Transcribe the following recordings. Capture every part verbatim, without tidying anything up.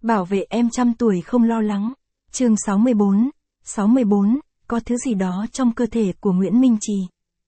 Bảo vệ em trăm tuổi không lo lắng. Chương sáu mươi bốn. sáu mươi bốn, có thứ gì đó trong cơ thể của Nguyễn Minh Trì.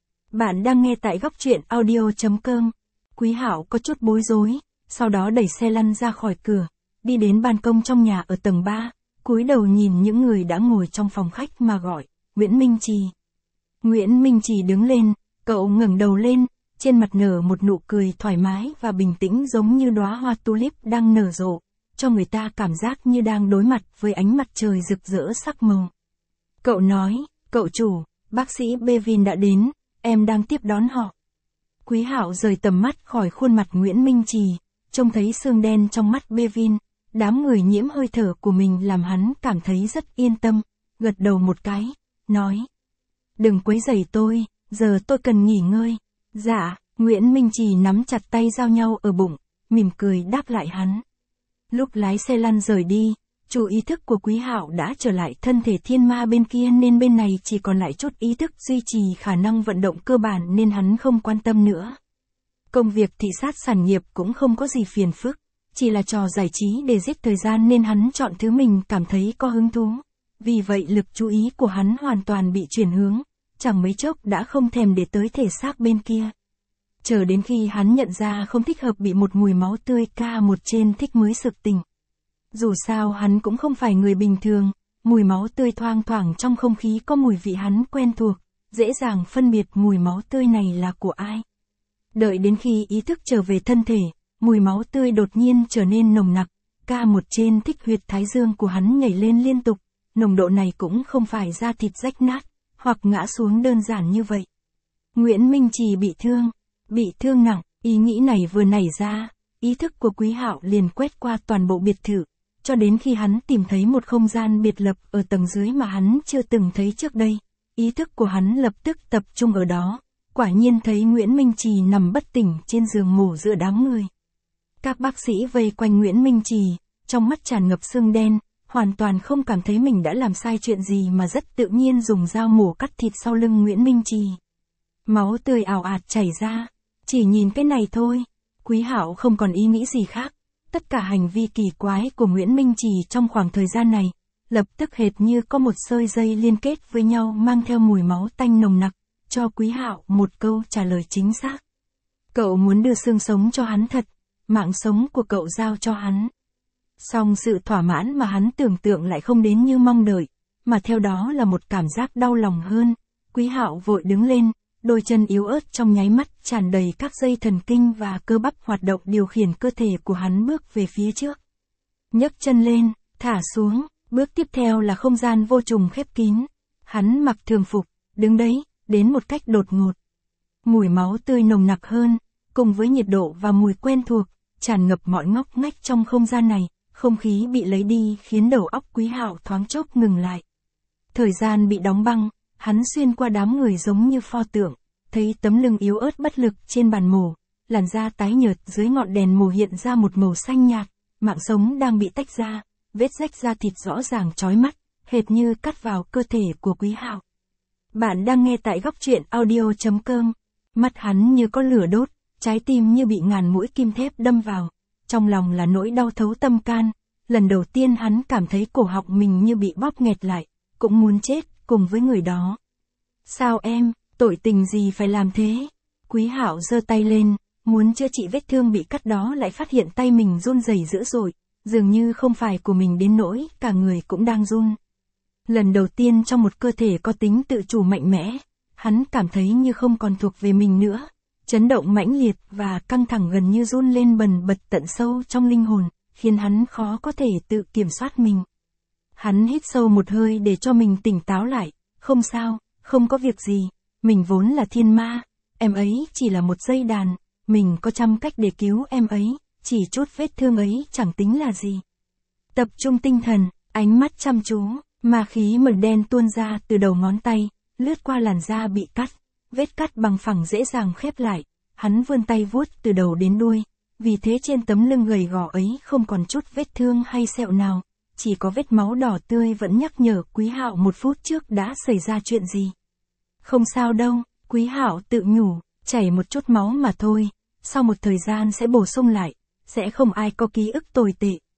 Bạn đang nghe tại góc truyện audio chấm com. Quý Hạo có chút bối rối, sau đó đẩy xe lăn ra khỏi cửa, đi đến ban công trong nhà ở tầng ba, cúi đầu nhìn những người đã ngồi trong phòng khách mà gọi, Nguyễn Minh Trì. Nguyễn Minh Trì đứng lên, cậu ngẩng đầu lên, trên mặt nở một nụ cười thoải mái và bình tĩnh giống như đóa hoa tulip đang nở rộ, cho người ta cảm giác như đang đối mặt với ánh mặt trời rực rỡ sắc màu. Cậu nói, cậu chủ, bác sĩ Bevin đã đến, em đang tiếp đón họ. Quý Hạo rời tầm mắt khỏi khuôn mặt Nguyễn Minh Trì, trông thấy sương đen trong mắt Bevin, đám người nhiễm hơi thở của mình làm hắn cảm thấy rất yên tâm, gật đầu một cái, nói. Đừng quấy rầy tôi, giờ tôi cần nghỉ ngơi. Dạ, Nguyễn Minh Trì nắm chặt tay giao nhau ở bụng, mỉm cười đáp lại hắn. Lúc lái xe lăn rời đi, chủ ý thức của Quý Hạo đã trở lại thân thể thiên ma bên kia nên bên này chỉ còn lại chút ý thức duy trì khả năng vận động cơ bản nên hắn không quan tâm nữa. Công việc thị sát sản nghiệp cũng không có gì phiền phức, chỉ là trò giải trí để giết thời gian nên hắn chọn thứ mình cảm thấy có hứng thú. Vì vậy lực chú ý của hắn hoàn toàn bị chuyển hướng, chẳng mấy chốc đã không thèm để tới thể xác bên kia. Chờ đến khi hắn nhận ra không thích hợp bị một mùi máu tươi ca một trên thích mới sực tỉnh. Dù sao hắn cũng không phải người bình thường, mùi máu tươi thoang thoảng trong không khí có mùi vị hắn quen thuộc, dễ dàng phân biệt mùi máu tươi này là của ai. Đợi đến khi ý thức trở về thân thể, mùi máu tươi đột nhiên trở nên nồng nặc, ca một trên thích huyệt thái dương của hắn nhảy lên liên tục, nồng độ này cũng không phải da thịt rách nát, hoặc ngã xuống đơn giản như vậy. Nguyễn Minh Trì bị thương, bị thương nặng, ý nghĩ này vừa nảy ra, ý thức của Quý Hạo liền quét qua toàn bộ biệt thự, cho đến khi hắn tìm thấy một không gian biệt lập ở tầng dưới mà hắn chưa từng thấy trước đây, ý thức của hắn lập tức tập trung ở đó, quả nhiên thấy Nguyễn Minh Trì nằm bất tỉnh trên giường mổ giữa đám người. Các bác sĩ vây quanh Nguyễn Minh Trì, trong mắt tràn ngập sương đen, hoàn toàn không cảm thấy mình đã làm sai chuyện gì mà rất tự nhiên dùng dao mổ cắt thịt sau lưng Nguyễn Minh Trì. Máu tươi ào ạt chảy ra, chỉ nhìn cái này thôi, Quý Hạo không còn ý nghĩ gì khác. Tất cả hành vi kỳ quái của Nguyễn Minh Trì trong khoảng thời gian này, lập tức hệt như có một sợi dây liên kết với nhau mang theo mùi máu tanh nồng nặc, cho Quý Hạo một câu trả lời chính xác. Cậu muốn đưa xương sống cho hắn thật, mạng sống của cậu giao cho hắn. Song sự thỏa mãn mà hắn tưởng tượng lại không đến như mong đợi, mà theo đó là một cảm giác đau lòng hơn. Quý Hạo vội đứng lên, đôi chân yếu ớt trong nháy mắt tràn đầy các dây thần kinh và cơ bắp hoạt động điều khiển cơ thể của hắn bước về phía trước. Nhấc chân lên, thả xuống, bước tiếp theo là không gian vô trùng khép kín. Hắn mặc thường phục, đứng đấy, đến một cách đột ngột. Mùi máu tươi nồng nặc hơn, cùng với nhiệt độ và mùi quen thuộc, tràn ngập mọi ngóc ngách trong không gian này, không khí bị lấy đi khiến đầu óc Quý Hạo thoáng chốc ngừng lại. Thời gian bị đóng băng, hắn xuyên qua đám người giống như pho tượng, thấy tấm lưng yếu ớt bất lực trên bàn mổ, làn da tái nhợt dưới ngọn đèn mổ hiện ra một màu xanh nhạt, mạng sống đang bị tách ra, vết rách da thịt rõ ràng chói mắt, hệt như cắt vào cơ thể của Quý Hạo. Bạn đang nghe tại góc truyện audio chấm com. Mắt hắn như có lửa đốt, trái tim như bị ngàn mũi kim thép đâm vào, trong lòng là nỗi đau thấu tâm can. Lần đầu tiên hắn cảm thấy cổ họng mình như bị bóp nghẹt lại, cũng muốn chết cùng với người đó. Sao em, tội tình gì phải làm thế? Quý Hạo giơ tay lên, muốn chữa trị vết thương bị cắt đó lại phát hiện tay mình run rẩy dữ dội, dường như không phải của mình đến nỗi cả người cũng đang run. Lần đầu tiên trong một cơ thể có tính tự chủ mạnh mẽ, hắn cảm thấy như không còn thuộc về mình nữa, chấn động mãnh liệt và căng thẳng gần như run lên bần bật tận sâu trong linh hồn, khiến hắn khó có thể tự kiểm soát mình. Hắn hít sâu một hơi để cho mình tỉnh táo lại, không sao, không có việc gì, mình vốn là thiên ma, em ấy chỉ là một dây đàn, mình có trăm cách để cứu em ấy, chỉ chút vết thương ấy chẳng tính là gì. Tập trung tinh thần, ánh mắt chăm chú, ma khí mờ đen tuôn ra từ đầu ngón tay, lướt qua làn da bị cắt, vết cắt bằng phẳng dễ dàng khép lại, hắn vươn tay vuốt từ đầu đến đuôi, vì thế trên tấm lưng gầy gò ấy không còn chút vết thương hay sẹo nào, chỉ có vết máu đỏ tươi vẫn nhắc nhở Quý Hạo một phút trước đã xảy ra chuyện gì. Không sao đâu, Quý Hạo tự nhủ, chảy một chút máu mà thôi, sau một thời gian sẽ bổ sung lại, sẽ không ai có ký ức tồi tệ,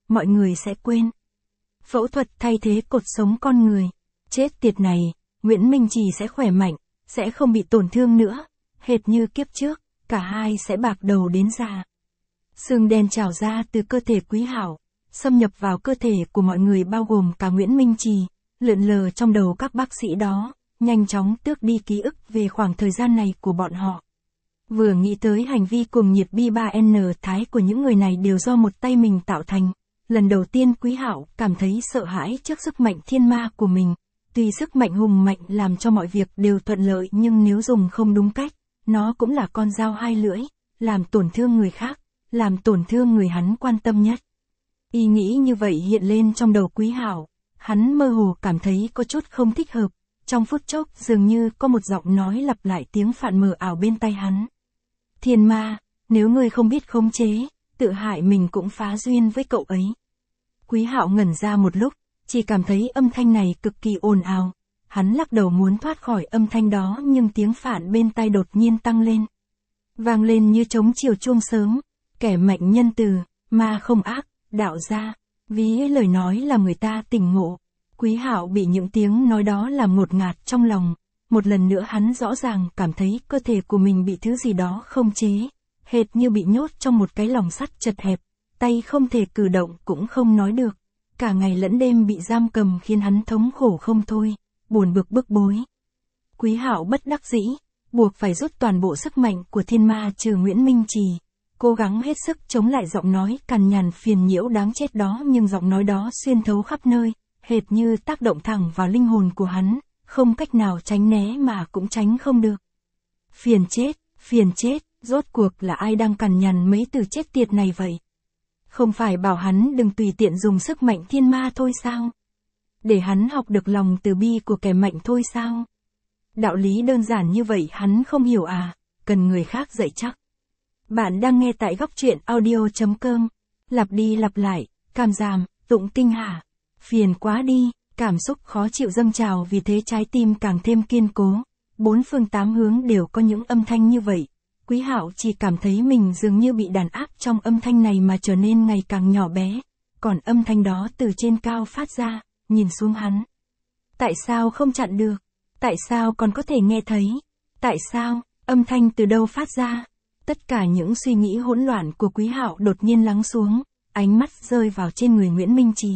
mọi người sẽ quên. Phẫu thuật thay thế cột sống con người. Chết tiệt này, Nguyễn Minh Trì sẽ khỏe mạnh, sẽ không bị tổn thương nữa. Hệt như kiếp trước, cả hai sẽ bạc đầu đến già. Xương đen trào ra từ cơ thể Quý Hạo, xâm nhập vào cơ thể của mọi người bao gồm cả Nguyễn Minh Trì, lượn lờ trong đầu các bác sĩ đó, nhanh chóng tước đi ký ức về khoảng thời gian này của bọn họ. Vừa nghĩ tới hành vi cuồng nhiệt bi ba N thái của những người này đều do một tay mình tạo thành, lần đầu tiên Quý Hạo cảm thấy sợ hãi trước sức mạnh thiên ma của mình. Tuy sức mạnh hùng mạnh làm cho mọi việc đều thuận lợi nhưng nếu dùng không đúng cách, nó cũng là con dao hai lưỡi, làm tổn thương người khác, làm tổn thương người hắn quan tâm nhất. Ý nghĩ như vậy hiện lên trong đầu Quý Hạo, hắn mơ hồ cảm thấy có chút không thích hợp, trong phút chốc dường như có một giọng nói lặp lại tiếng phạn mờ ảo bên tai hắn. Thiên ma, nếu ngươi không biết khống chế, tự hại mình cũng phá duyên với cậu ấy. Quý Hạo ngẩn ra một lúc, chỉ cảm thấy âm thanh này cực kỳ ồn ào. Hắn lắc đầu muốn thoát khỏi âm thanh đó nhưng tiếng phạn bên tai đột nhiên tăng lên. Vang lên như trống chiều chuông sớm, kẻ mạnh nhân từ, ma không ác, đạo gia. Ví lời nói làm người ta tỉnh ngộ. Quý Hạo bị những tiếng nói đó làm ngột ngạt trong lòng. Một lần nữa hắn rõ ràng cảm thấy cơ thể của mình bị thứ gì đó không chế, hệt như bị nhốt trong một cái lồng sắt chật hẹp, tay không thể cử động cũng không nói được. Cả ngày lẫn đêm bị giam cầm khiến hắn thống khổ không thôi, buồn bực bức bối. Quý Hạo bất đắc dĩ, buộc phải rút toàn bộ sức mạnh của thiên ma trừ Nguyễn Minh Trì, cố gắng hết sức chống lại giọng nói cằn nhằn phiền nhiễu đáng chết đó nhưng giọng nói đó xuyên thấu khắp nơi, hệt như tác động thẳng vào linh hồn của hắn, không cách nào tránh né mà cũng tránh không được. Phiền chết, phiền chết, rốt cuộc là ai đang cằn nhằn mấy từ chết tiệt này vậy? Không phải bảo hắn đừng tùy tiện dùng sức mạnh thiên ma thôi sao? Để hắn học được lòng từ bi của kẻ mạnh thôi sao? Đạo lý đơn giản như vậy hắn không hiểu à, cần người khác dạy chắc. Bạn đang nghe tại góc truyện audio chấm com. Lặp đi lặp lại, cảm giảm, tụng kinh hả? Phiền quá đi, cảm xúc khó chịu dâng trào vì thế trái tim càng thêm kiên cố. Bốn phương tám hướng đều có những âm thanh như vậy. Quý Hạo chỉ cảm thấy mình dường như bị đàn áp trong âm thanh này mà trở nên ngày càng nhỏ bé. Còn âm thanh đó từ trên cao phát ra, nhìn xuống hắn. Tại sao không chặn được? Tại sao còn có thể nghe thấy? Tại sao? Âm thanh từ đâu phát ra? Tất cả những suy nghĩ hỗn loạn của Quý Hạo đột nhiên lắng xuống, ánh mắt rơi vào trên người Nguyễn Minh Trì.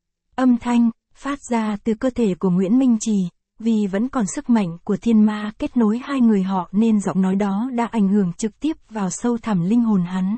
Âm thanh phát ra từ cơ thể của Nguyễn Minh Trì, vì vẫn còn sức mạnh của thiên ma kết nối hai người họ nên giọng nói đó đã ảnh hưởng trực tiếp vào sâu thẳm linh hồn hắn.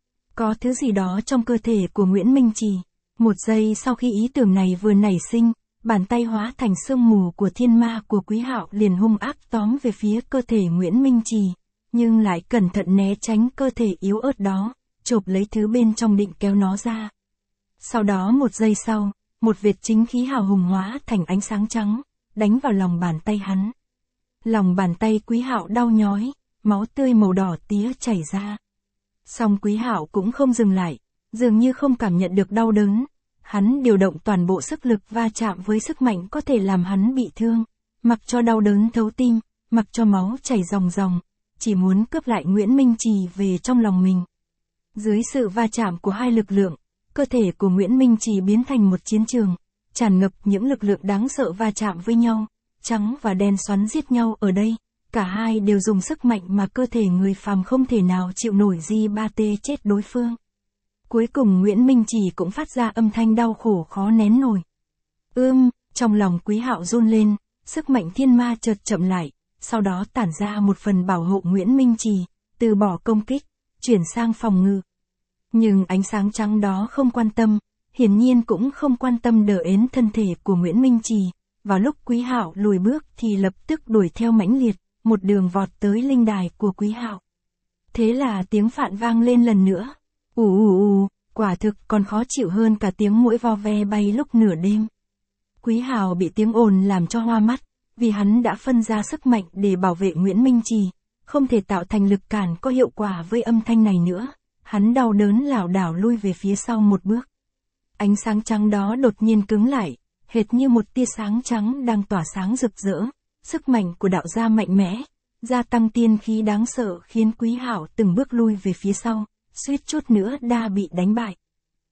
Có thứ gì đó trong cơ thể của Nguyễn Minh Trì. Một giây sau khi ý tưởng này vừa nảy sinh, bàn tay hóa thành sương mù của thiên ma của Quý Hạo liền hung ác tóm về phía cơ thể Nguyễn Minh Trì, nhưng lại cẩn thận né tránh cơ thể yếu ớt đó, chộp lấy thứ bên trong định kéo nó ra. Sau đó một giây sau, một vệt chính khí hào hùng hóa thành ánh sáng trắng, đánh vào lòng bàn tay hắn. Lòng bàn tay Quý Hạo đau nhói, máu tươi màu đỏ tía chảy ra. Song Quý Hạo cũng không dừng lại, dường như không cảm nhận được đau đớn. Hắn điều động toàn bộ sức lực va chạm với sức mạnh có thể làm hắn bị thương, mặc cho đau đớn thấu tim, mặc cho máu chảy ròng ròng, chỉ muốn cướp lại Nguyễn Minh Trì về trong lòng mình. Dưới sự va chạm của hai lực lượng, cơ thể của Nguyễn Minh Trì biến thành một chiến trường, tràn ngập những lực lượng đáng sợ va chạm với nhau, trắng và đen xoắn giết nhau ở đây, cả hai đều dùng sức mạnh mà cơ thể người phàm không thể nào chịu nổi di ba tê chết đối phương. Cuối cùng Nguyễn Minh Trì cũng phát ra âm thanh đau khổ khó nén nổi. Ưm, trong lòng Quý Hạo run lên, sức mạnh thiên ma chợt chậm lại, sau đó tản ra một phần bảo hộ Nguyễn Minh Trì, từ bỏ công kích, chuyển sang phòng ngự. Nhưng ánh sáng trắng đó không quan tâm, hiển nhiên cũng không quan tâm đờ ến thân thể của Nguyễn Minh Trì. Vào lúc Quý Hạo lùi bước thì lập tức đuổi theo mãnh liệt, một đường vọt tới linh đài của Quý Hạo. Thế là tiếng phạn vang lên lần nữa. Ù ù ù, quả thực còn khó chịu hơn cả tiếng muỗi vo ve bay lúc nửa đêm. Quý Hạo bị tiếng ồn làm cho hoa mắt, vì hắn đã phân ra sức mạnh để bảo vệ Nguyễn Minh Trì, không thể tạo thành lực cản có hiệu quả với âm thanh này nữa. Hắn đau đớn lảo đảo lui về phía sau một bước. Ánh sáng trắng đó đột nhiên cứng lại, hệt như một tia sáng trắng đang tỏa sáng rực rỡ. Sức mạnh của đạo gia mạnh mẽ, gia tăng tiên khí đáng sợ khiến Quý Hạo từng bước lui về phía sau, suýt chút nữa đã bị đánh bại.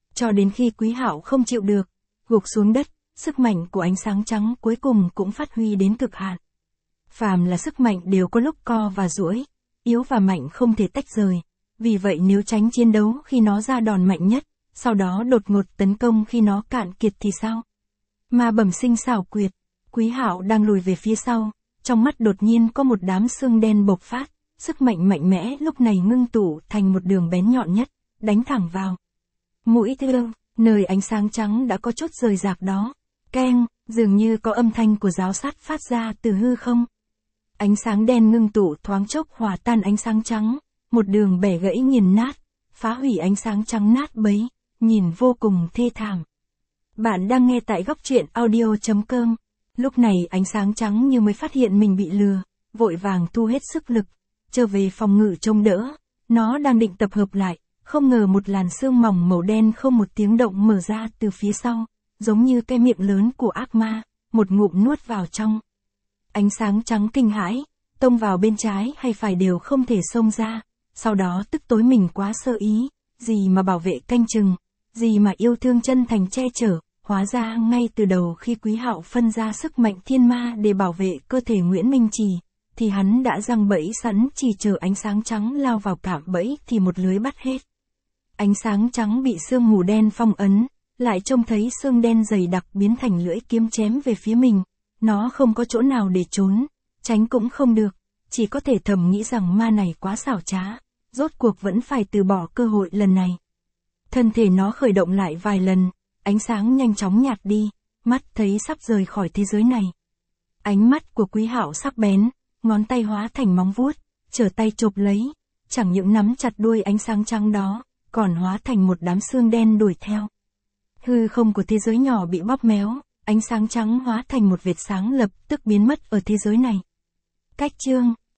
Cho đến khi Quý Hạo không chịu được, gục xuống đất, sức mạnh của ánh sáng trắng cuối cùng cũng phát huy đến cực hạn. Phàm là sức mạnh đều có lúc co và duỗi, yếu và mạnh không thể tách rời. Vì vậy nếu tránh chiến đấu khi nó ra đòn mạnh nhất, sau đó đột ngột tấn công khi nó cạn kiệt thì sao? Ma bẩm sinh xảo quyệt, Quý Hạo đang lùi về phía sau, trong mắt đột nhiên có một đám xương đen bộc phát, sức mạnh mạnh mẽ lúc này ngưng tụ thành một đường bén nhọn nhất, đánh thẳng vào mũi thương, nơi ánh sáng trắng đã có chút rời rạc đó. Keng, dường như có âm thanh của giáo sắt phát ra từ hư không. Ánh sáng đen ngưng tụ thoáng chốc hòa tan ánh sáng trắng, một đường bẻ gãy nghiền nát, phá hủy ánh sáng trắng nát bấy, nhìn vô cùng thê thảm. Bạn đang nghe tại góc truyện audio chấm com. Lúc này ánh sáng trắng như mới phát hiện mình bị lừa, vội vàng thu hết sức lực, trở về phòng ngự trông đỡ. Nó đang định tập hợp lại, không ngờ một làn sương mỏng màu đen không một tiếng động mở ra từ phía sau, giống như cái miệng lớn của ác ma, một ngụm nuốt vào trong. Ánh sáng trắng kinh hãi, tông vào bên trái hay phải đều không thể xông ra, sau đó tức tối mình quá sơ ý, gì mà bảo vệ canh chừng, gì mà yêu thương chân thành che chở, hóa ra ngay từ đầu khi Quý Hạo phân ra sức mạnh thiên ma để bảo vệ cơ thể Nguyễn Minh Trì, thì hắn đã giăng bẫy sẵn chỉ chờ ánh sáng trắng lao vào cạm bẫy thì một lưới bắt hết. Ánh sáng trắng bị sương mù đen phong ấn, lại trông thấy sương đen dày đặc biến thành lưỡi kiếm chém về phía mình, nó không có chỗ nào để trốn, tránh cũng không được, chỉ có thể thầm nghĩ rằng ma này quá xảo trá, rốt cuộc vẫn phải từ bỏ cơ hội lần này. Thân thể nó khởi động lại vài lần, ánh sáng nhanh chóng nhạt đi, mắt thấy sắp rời khỏi thế giới này. Ánh mắt của Quý Hạo sắc bén, ngón tay hóa thành móng vuốt, trở tay chộp lấy, chẳng những nắm chặt đuôi ánh sáng trắng đó, còn hóa thành một đám xương đen đuổi theo. Hư không của thế giới nhỏ bị bóp méo, ánh sáng trắng hóa thành một vệt sáng lập tức biến mất ở thế giới này. Cách chương